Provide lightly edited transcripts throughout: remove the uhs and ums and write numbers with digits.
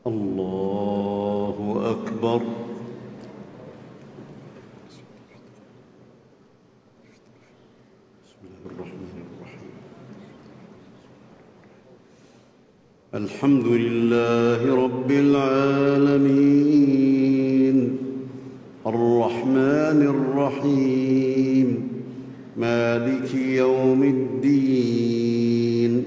الله أكبر. بسم الله الرحمن الرحيم. الحمد لله رب العالمين الرحمن الرحيم مالك يوم الدين.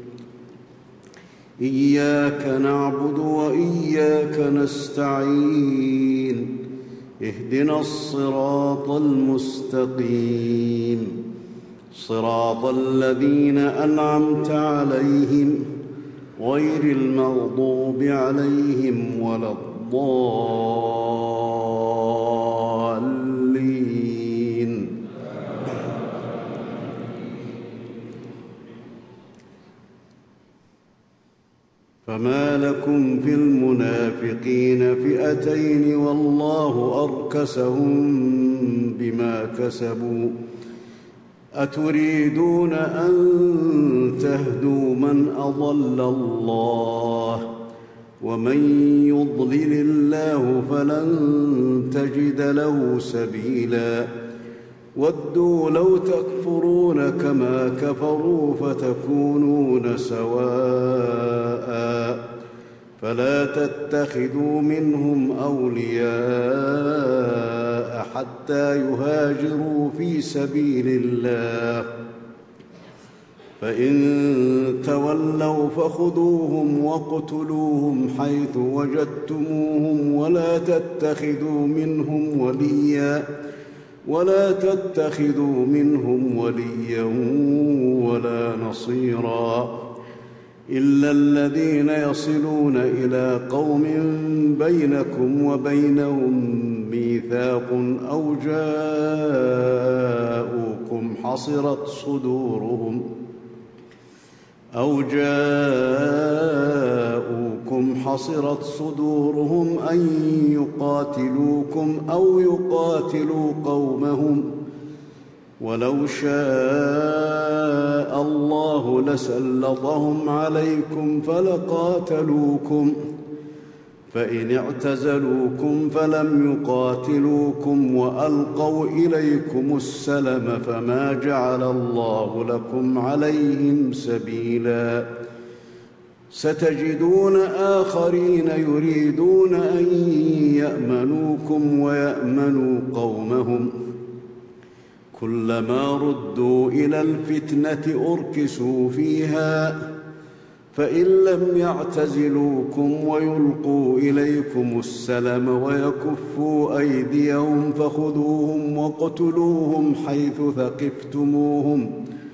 إياك نعبد وإياك نستعين. اهدنا الصراط المستقيم صراط الذين أنعمت عليهم غير المغضوب عليهم ولا الضالين. فما لكم في المنافقين فئتين والله أركسهم بما كسبوا أتريدون أن تهدوا من أضل الله ومن يضلل الله فلن تجد له سبيلا. ودوا لو تكفرون كما كفروا فتكونون سواء فلا تتخذوا منهم أولياء حتى يهاجروا في سبيل الله فإن تولوا فخذوهم واقتلوهم حيث وجدتموهم ولا تتخذوا منهم وليا ولا نصيرا إلا الذين يصلون إلى قوم بينكم وبينهم ميثاق أو جاءوكم حصرت صدورهم أن يقاتلوكم أو يقاتلوا قومهم ولو شاء الله لسلطهم عليكم فلقاتلوكم فإن اعتزلوكم فلم يقاتلوكم وألقوا إليكم السلم فما جعل الله لكم عليهم سبيلا. ستجدون آخرين يريدون أن يأمنوكم ويأمنوا قومهم كلما ردوا إلى الفتنة أركسوا فيها فإن لم يعتزلوكم ويلقوا إليكم السلم ويكفوا أيديهم فخذوهم واقتلوهم حيث ثقفتموهم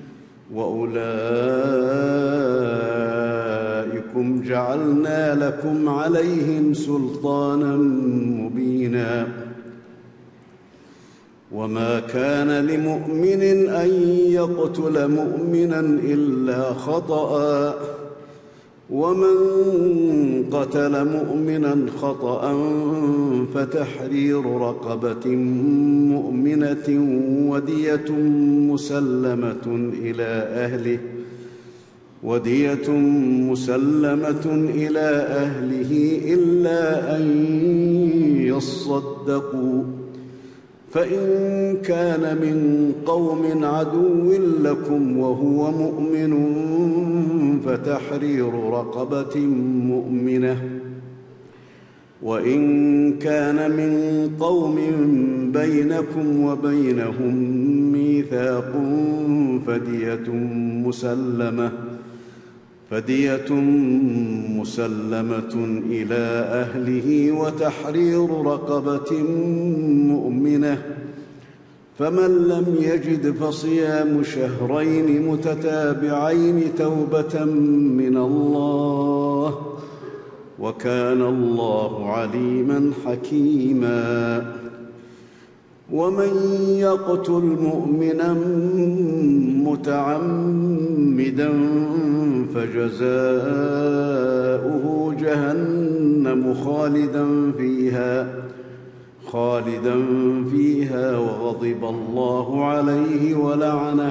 وأولئكم جعلنا لكم عليهم سلطانا مبينا. وما كان لمؤمن أن يقتل مؤمنا إلا خطأ ومن قتل مؤمنا خطأ فتحرير رقبة مؤمنة ودية مسلمة إلى أهله إلا أن يصدقوا فإن كان من قوم عدو لكم وهو مؤمن فتحرير رقبة مؤمنة وإن كان من قوم بينكم وبينهم ميثاق فدية مسلمة إلى أهله وتحرير رقبة مؤمنة فمن لم يجد فصيام شهرين متتابعين توبة من الله وكان الله عليما حكيما. ومن يقتل مؤمنا متعمدا فجزاؤه جهنم خالدا فيها وغضب الله عليه ولعنه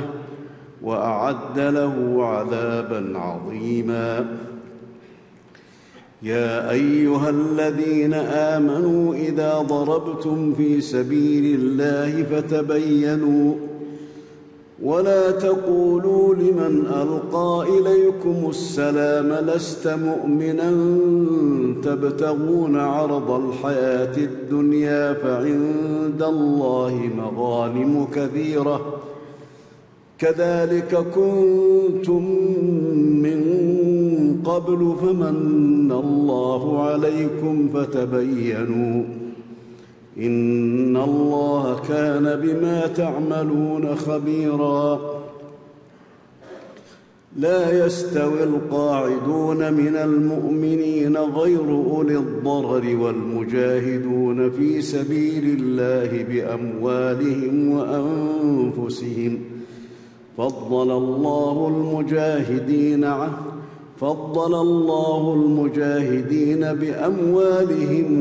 وأعد له عذابا عظيما. يا أيها الذين آمنوا إذا ضربتم في سبيل الله فتبينوا ولا تقولوا لمن ألقى إليكم السلام لست مؤمنا تبتغون عرض الحياة الدنيا فعند الله مغانم كثيرة كذلك كنتم من قبل فمن الله عليكم فتبينوا إن الله كان بما تعملون خبيرا لا يستوي القاعدون من المؤمنين غير أولي الضرر والمجاهدون في سبيل الله بأموالهم وأنفسهم فضل الله المجاهدين بأموالهم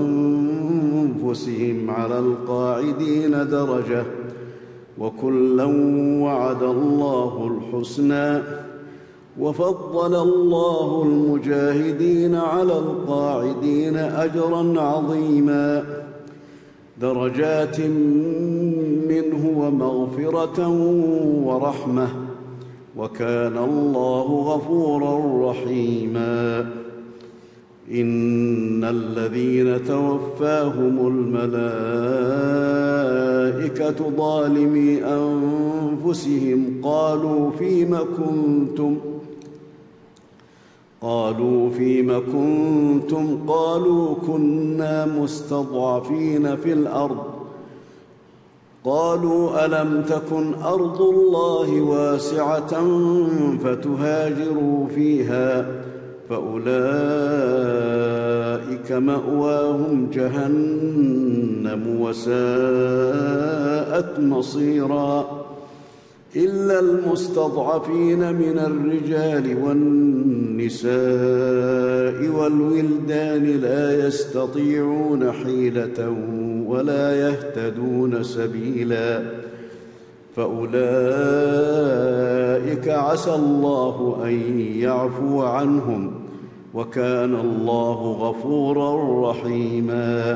وأنفسهم على القاعدين درجة وكلا وعد الله الحسنى وفضل الله المجاهدين على القاعدين أجرا عظيما درجات منه ومغفرة ورحمة وكان الله غفورا رحيما إن الذين توفاهم الملائكة ظالمي أنفسهم قالوا فيم كنتم قالوا كنا مستضعفين في الأرض قالوا ألم تكن أرض الله واسعة فتهاجروا فيها فأولئك مأواهم جهنم وساءت مصيرا إلا المستضعفين من الرجال والنساء والولدان لا يستطيعون حيلة ولا يهتدون سبيلا فأولئك عسى الله أن يعفو عنهم وكان الله غفورا رحيما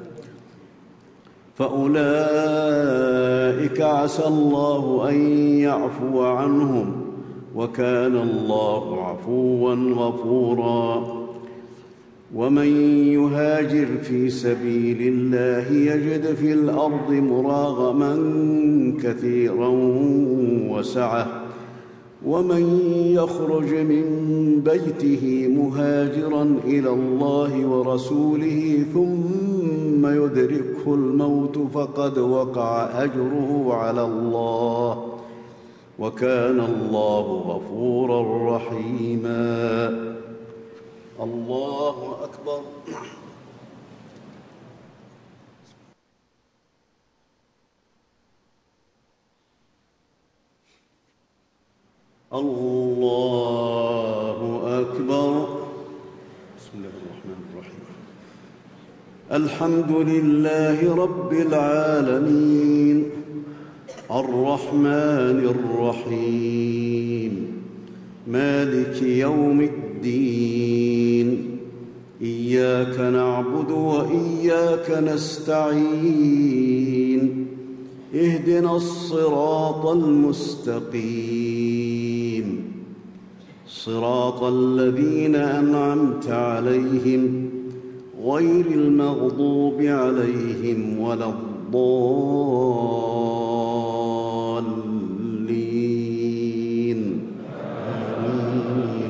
فأولئك عسى الله أن يعفو عنهم وكان الله عفوا غفورا ومن يهاجر في سبيل الله يجد في الأرض مراغما كثيرا وسعة ومن يخرج من بيته مهاجرا إلى الله ورسوله ثم يدركه الموت فقد وقع أجره على الله وكان الله غفورا رحيما الله أكبر الله أكبر بسم الله الرحمن الرحيم الحمد لله رب العالمين الرحمن الرحيم مالك يوم الدين إياك نعبد وإياك نستعين اهدنا الصراط المستقيم صراط الذين أنعمت عليهم غير المغضوب عليهم ولا الضالين آمين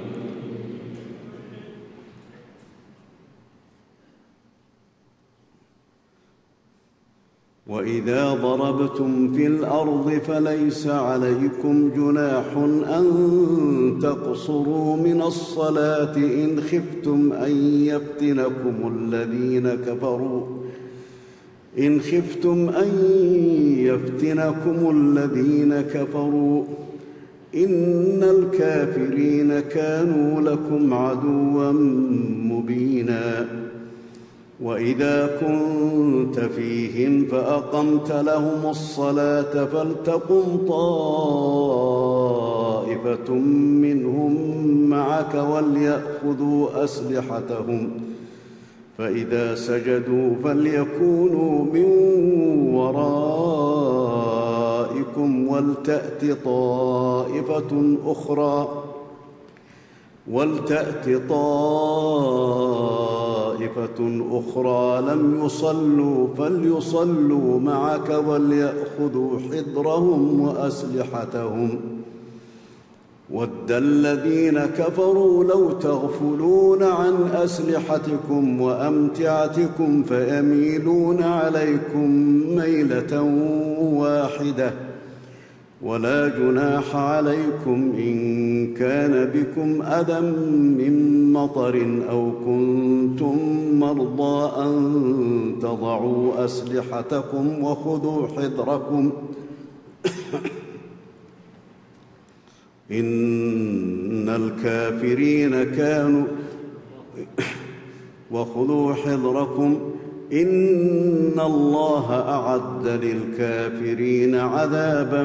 وإذا ضربتم في الأرض فليس عليكم جناح أن تقصروا من الصلاة إن خفتم أن يفتنكم الذين كفروا إن الكافرين كانوا لكم عدوا مبينا وإذا كنت فيهم فأقمت لهم الصلاة فلتقم طائفة طائفة منهم معك وليأخذوا أسلحتهم فإذا سجدوا فليكونوا من ورائكم ولتأت طائفة أخرى لم يصلوا فليصلوا معك وليأخذوا حذرهم وأسلحتهم ود الذين كفروا لو تغفلون عن أسلحتكم وأمتعتكم فيميلون عليكم ميلة واحدة ولا جناح عليكم إن كان بكم أذى من مطر أو كنتم مرضى أن تضعوا أسلحتكم وخذوا حذركم إن الكافرين كانوا وخذوا حذركم إن الله أعد للكافرين عذابا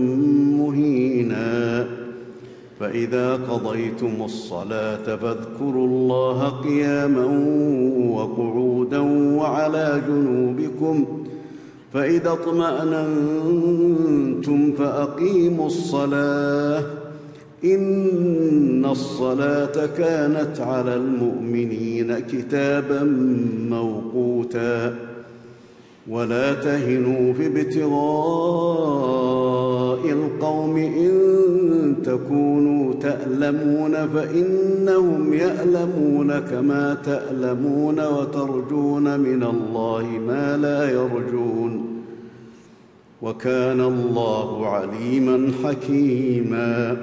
مهينا فإذا قضيتم الصلاة فاذكروا الله قياما وقعودا وعلى جنوبكم فإذا اطمأننتم فأقيموا الصلاة إن الصلاة كانت على المؤمنين كتابا موقوتا ولا تهنوا في ابتغاء القوم إن تكونوا تألمون فإنهم يألمون كما تألمون وترجون من الله ما لا يرجون وكان الله عليما حكيما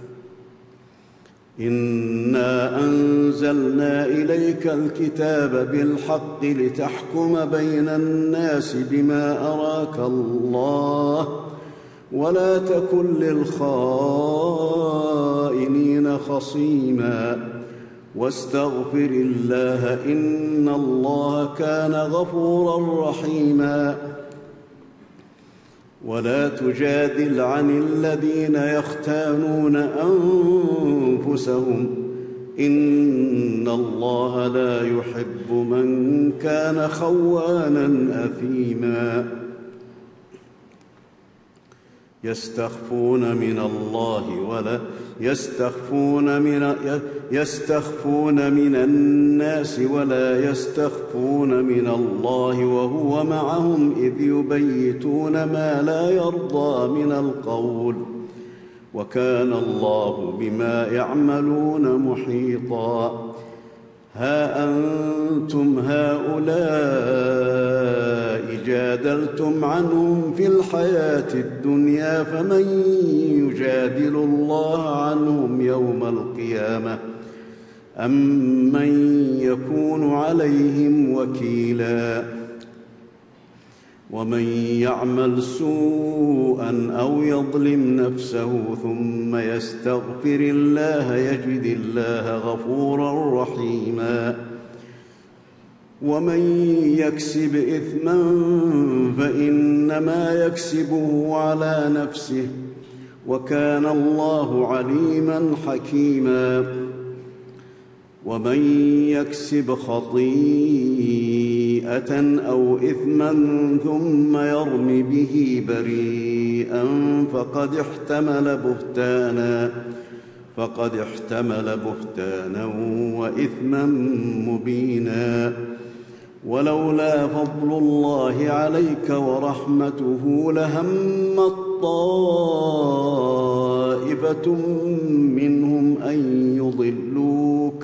إنا أنزلنا إليك الكتاب بالحق لتحكم بين الناس بما أراك الله ولا تكن للخائنين خصيما واستغفر الله إن الله كان غفورا رحيما ولا تجادل عن الذين يختانون أنفسهم إن الله لا يحب من كان خوانا أثيما يستخفون من الناس ولا يستخفون من الله وهو معهم إذ يبيتون ما لا يرضى من القول وكان الله بما يعملون محيطا ها أنتم هؤلاء جادلتم عنهم في الحياة الدنيا فمن يجادل الله عنهم يوم القيامة أم من يكون عليهم وكيلا ومن يعمل سوءا أو يظلم نفسه ثم يستغفر الله يجد الله غفورا رحيما ومن يكسب إثما فإنما يكسبه على نفسه وكان الله عليما حكيما ومن يكسب خطيئة أو إثما ثم يرم به بريئا فقد احتمل بهتانا وإثما مبينا ولولا فضل الله عليك ورحمته لهمت طائفة منهم أن يضلوك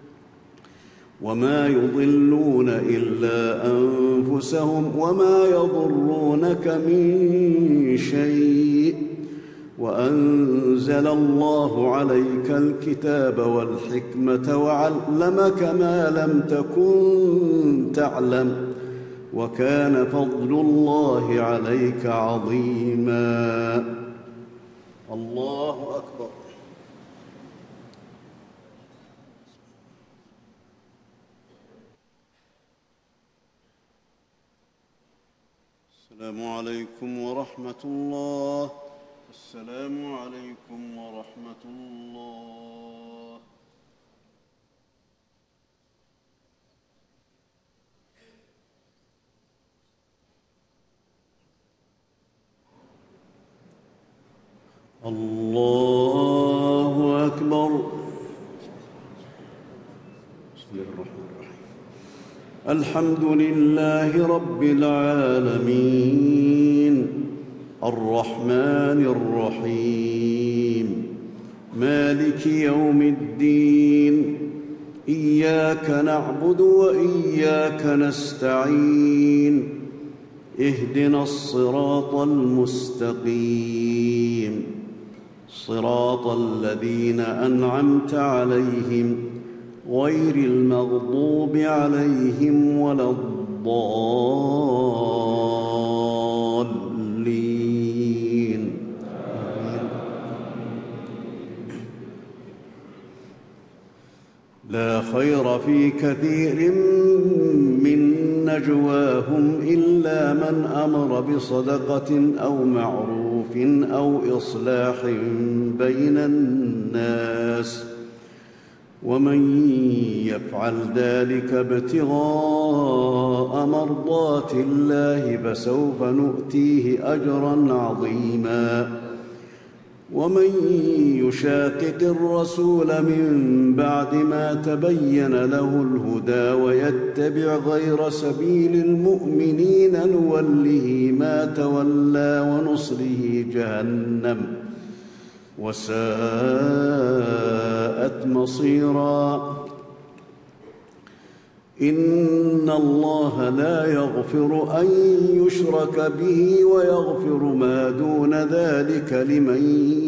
وما يضلون إلا أنفسهم وما يضرونك من شيء وأنزل الله عليك الكتاب والحكمة وعلمك ما لم تكن تعلم وكان فضل الله عليك عظيما الله أكبر السلام عليكم ورحمة الله السلام عليكم ورحمة الله. الله أكبر. بسم الله الرحمن الرحيم. الحمد لله رب العالمين الرحمن الرحيم مالك يوم الدين إياك نعبد وإياك نستعين اهدنا الصراط المستقيم صراط الذين أنعمت عليهم غير المغضوب عليهم ولا الضالين. لا خير في كثير من نجواهم إلا من أمر بصدقة أو معروف أو إصلاح بين الناس ومن يفعل ذلك ابتغاء مرضات الله فسوف نؤتيه أجرا عظيما. ومن يشاقق الرسول من بعد ما تبين له الهدى ويتبع غير سبيل المؤمنين نوله ما تولى ونصله جهنم وساءت مصيرا. إن الله لا يغفر أن يشرك به ويغفر ما دون ذلك لمن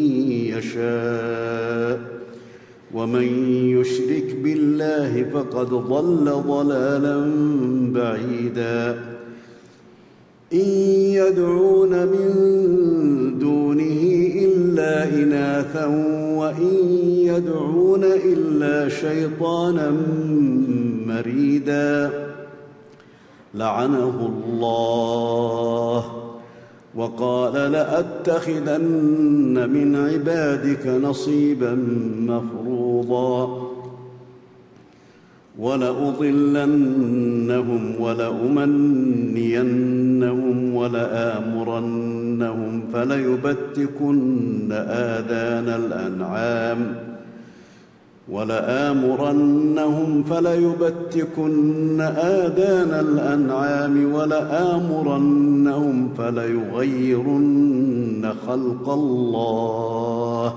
يشاء ومن يشرك بالله فقد ضل ضلالا بعيدا. إن يدعون من دونه إلا إناثا وإن يدعون إلا شيطانا مريدا لعنه الله وقال لأتخذن من عبادك نصيبا مفروضا ولأضلنهم ولأمنينهم ولآمرنهم فليبتكن آذان الأنعام ولآمرنهم فليغيرن خلق الله.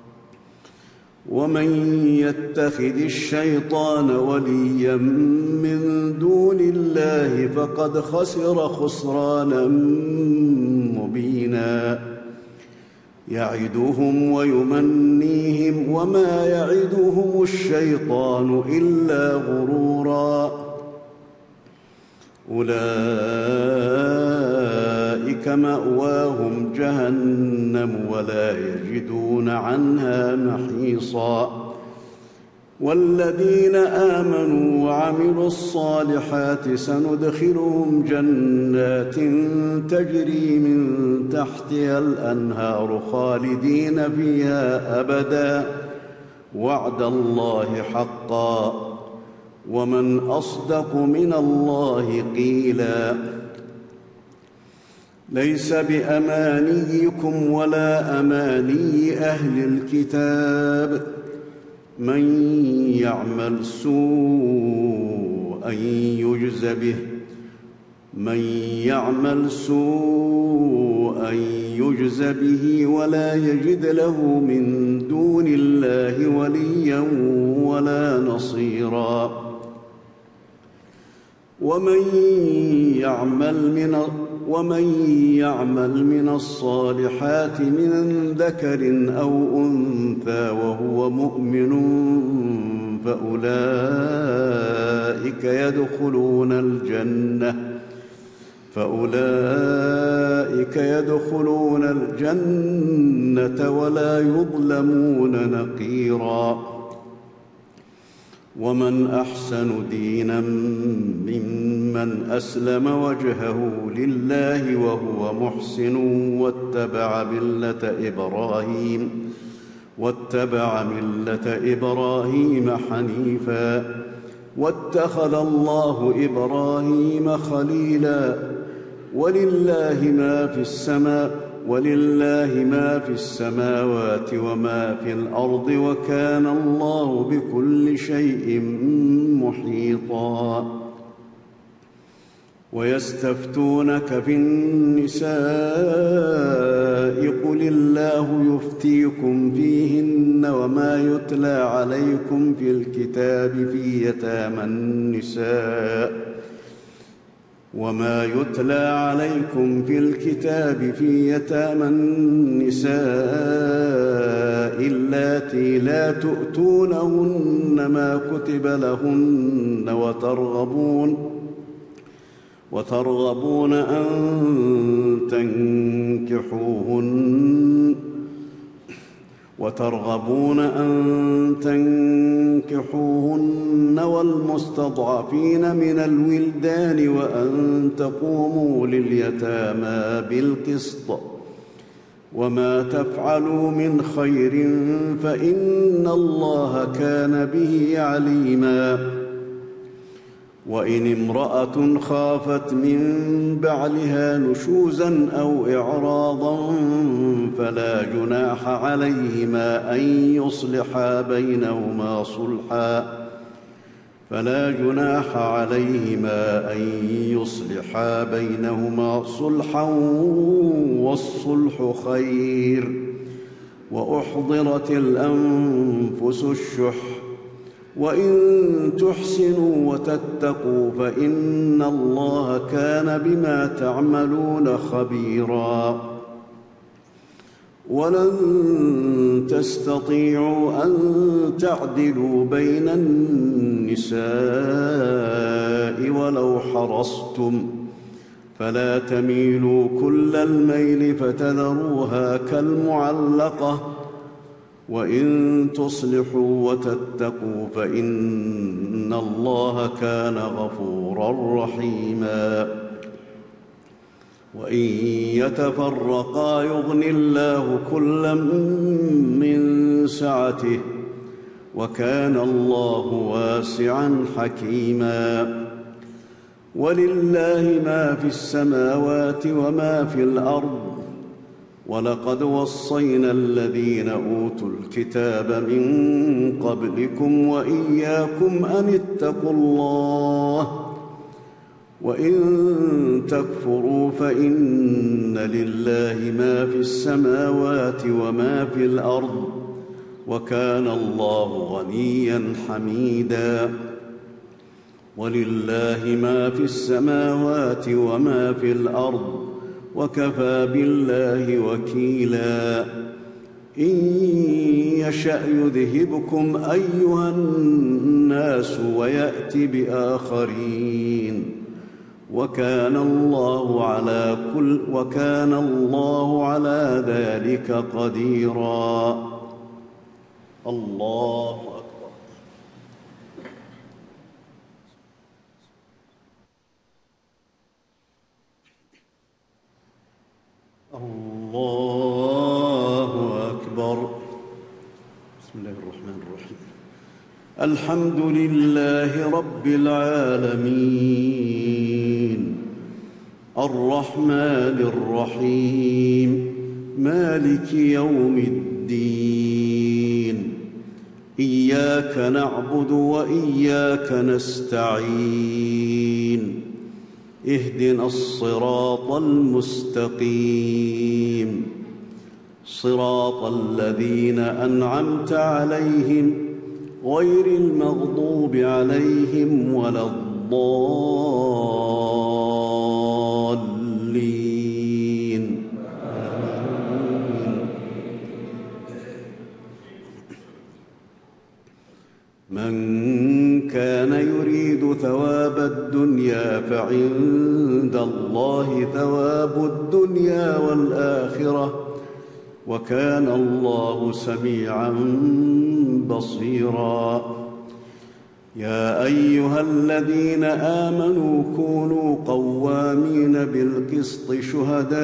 ومن يتخذ الشيطان وليا من دون الله فقد خسر خسرانا مبينا. يعدهم ويمنيهم وما يعدهم الشيطان إلا غرورا. أولئك مأواهم جهنم ولا يجدون عنها محيصا. والذين آمنوا وعملوا الصالحات سندخلهم جنات تجري من تحتها الأنهار خالدين فيها أبدا وعد الله حقا ومن أصدق من الله قيلا. ليس بأمانيكم ولا أماني أهل الكتاب من يعمل سوءا يجز به ولا يجد له من دون الله وليا ولا نصيرا. ومن يعمل من الصالحات من ذكر أو أنثى وهو مؤمن فأولئك يدخلون الجنة ولا يظلمون نقيرا. ومن أحسن دينا ممن أسلم وجهه لله وهو محسن واتبع ملة إبراهيم حنيفا واتخذ الله إبراهيم خليلا ولله ما في السماوات وما في الأرض وكان الله بكل شيء محيطا. ويستفتونك في النساء قل الله يفتيكم فيهن وما يتلى عليكم في الكتاب في يتامى النساء اللاتي لا تؤتونهن ما كتب لهن وترغبون أن تنكحوهن والمستضعفين من الولدان وأن تقوموا لليتامى بالقسط وما تفعلوا من خير فإن الله كان به عليما. وإن امرأة خافت من بعلها نشوزا أو إعراضا فلا جناح عليهما أن يصلحا بينهما صلحا والصلح خير. وأحضرت الأنفس الشح وإن تحسنوا وتتقوا فإن الله كان بما تعملون خبيرا. ولن تستطيعوا أن تعدلوا بين النساء ولو حرصتم فلا تميلوا كل الميل فتذروها كالمعلقة وإن تصلحوا وتتقوا فإن الله كان غفورا رحيما. وإن يتفرقا يغن الله كلا من سعته وكان الله واسعا حكيما. ولله ما في السماوات وما في الأرض ولقد وصينا الذين أوتوا الكتاب من قبلكم وإياكم أن اتقوا الله وإن تكفروا فإن لله ما في السماوات وما في الأرض وكان الله غنيا حميدا. ولله ما في السماوات وما في الأرض وكفى بالله وكيلا. إن يشأ يذهبكم أيها الناس ويأت بآخرين وكان الله على ذلك قديرا. الله أكبر. الله أكبر. بسم الله الرحمن الرحيم. الحمد لله رب العالمين الرحمن الرحيم مالك يوم الدين إياك نعبد وإياك نستعين اهدنا الصراط المستقيم صراط الذين أنعمت عليهم غير المغضوب عليهم ولا الضالين. من كان يريد ثواب الدنيا فعند الله ثواب الدنيا والآخرة وكان الله سميعا بصيرا. يا أيها الذين آمنوا كونوا قوامين بالقسط شهداء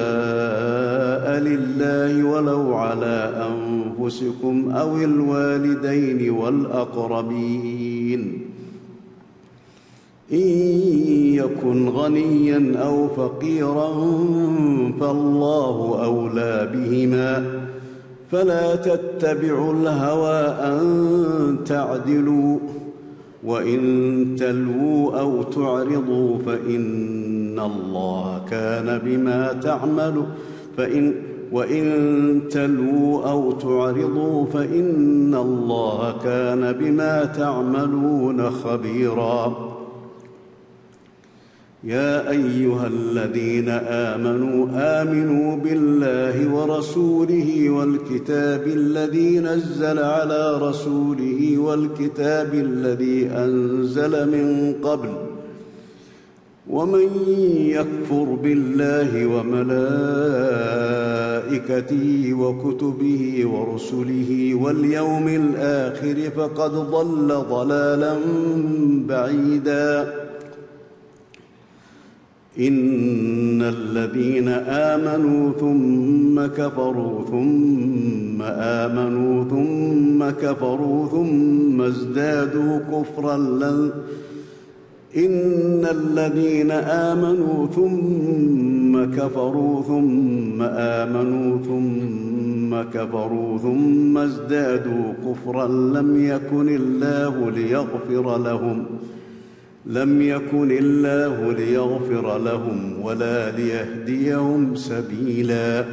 لله ولو على أنفسكم أو الوالدين والأقربين إن يكن غنيا أو فقيرا فالله أولى بهما فلا تتبعوا الهوى أن تعدلوا وإن تلووا أو تعرضوا فإن الله كان بما تعملون خبيرا يا أيها الذين آمنوا بالله ورسوله والكتاب الذي نزل على رسوله والكتاب الذي أنزل من قبل ومن يكفر بالله وملائكته وكتبه ورسله واليوم الآخر فقد ضل ضلالا بعيدا إن الذين آمنوا ثم كفروا ثم آمنوا ثم كفروا ثم ازدادوا كفرا إن الذين آمنوا ثم كفروا ثم آمنوا ثم كفروا ثم ازدادوا كفرا لم يكن الله ليغفر لهم ولا ليهديهم سبيلا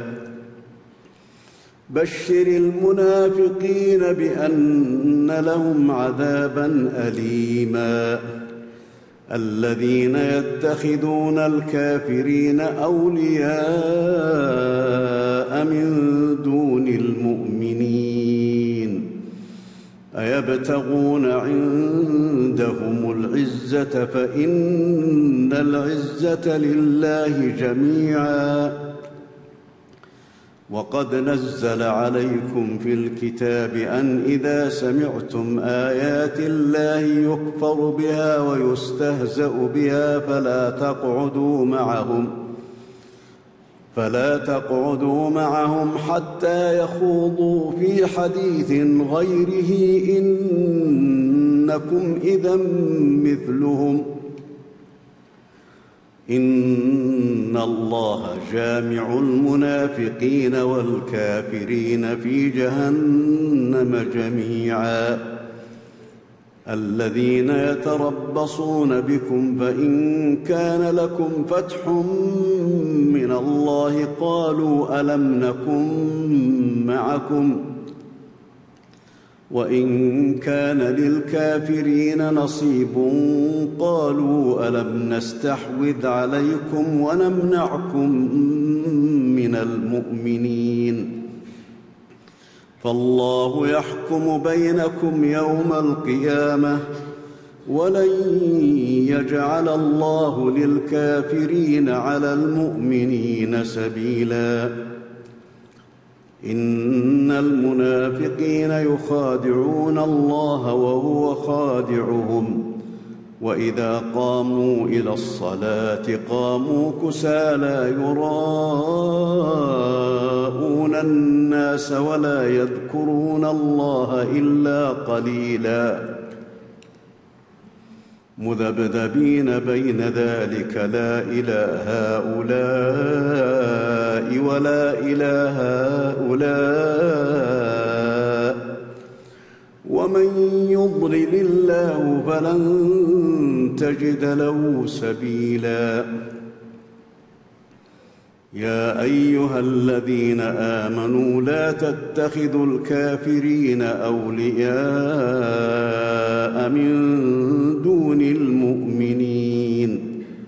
بشر المنافقين بأن لهم عذابا أليما الذين يتخذون الكافرين أولياء من دون المؤمنين أيبتغون عندهم العزة فإن العزة لله جميعا وقد نزل عليكم في الكتاب أن إذا سمعتم آيات الله يكفر بها ويستهزأ بها فلا تقعدوا معهم حتى يخوضوا في حديث غيره إنكم إذا مثلهم إن الله جامع المنافقين والكافرين في جهنم جميعا الذين يتربصون بكم فإن كان لكم فتح من الله قالوا ألم نكن معكم وإن كان للكافرين نصيب قالوا ألم نستحوذ عليكم ونمنعكم من المؤمنين فالله يحكم بينكم يوم القيامة ولن يجعل الله للكافرين على المؤمنين سبيلا إن المنافقين يخادعون الله وهو خادعهم وإذا قاموا إلى الصلاة قاموا كسالى يراءون الناس ولا يذكرون الله إلا قليلا مذبذبين بين ذلك لا إله هؤلاء ولا إله هؤلاء ومن يضلل الله فلن تجد له سبيلا يا أيها الذين آمنوا لا تتخذوا الكافرين أولياء من دون المؤمنين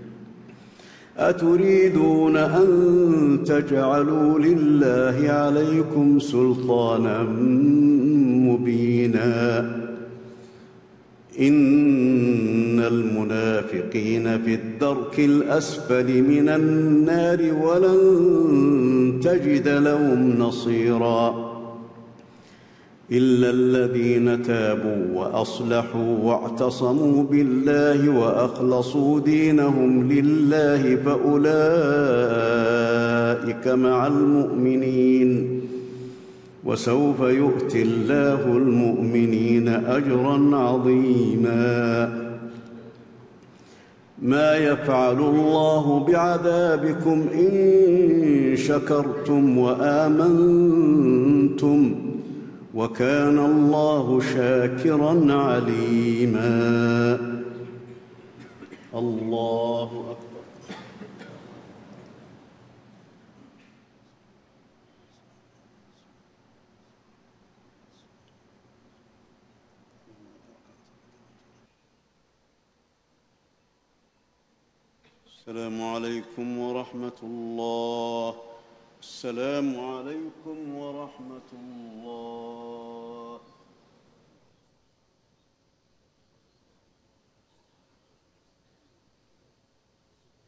أتريدون أن تجعلوا لله عليكم سلطانا مبينا إن المنافقين في الدرك الأسفل من النار ولن تجد لهم نصيرا إلا الذين تابوا وأصلحوا واعتصموا بالله وأخلصوا دينهم لله فأولئك مع المؤمنين، وسوف يؤتي الله المؤمنين أجرا عظيما. ما يفعل الله بعذابكم إن شكرتم وآمنتم، وكان الله شاكرا عليما. الله أكبر. السلام عليكم ورحمة الله. السلام عليكم ورحمة الله.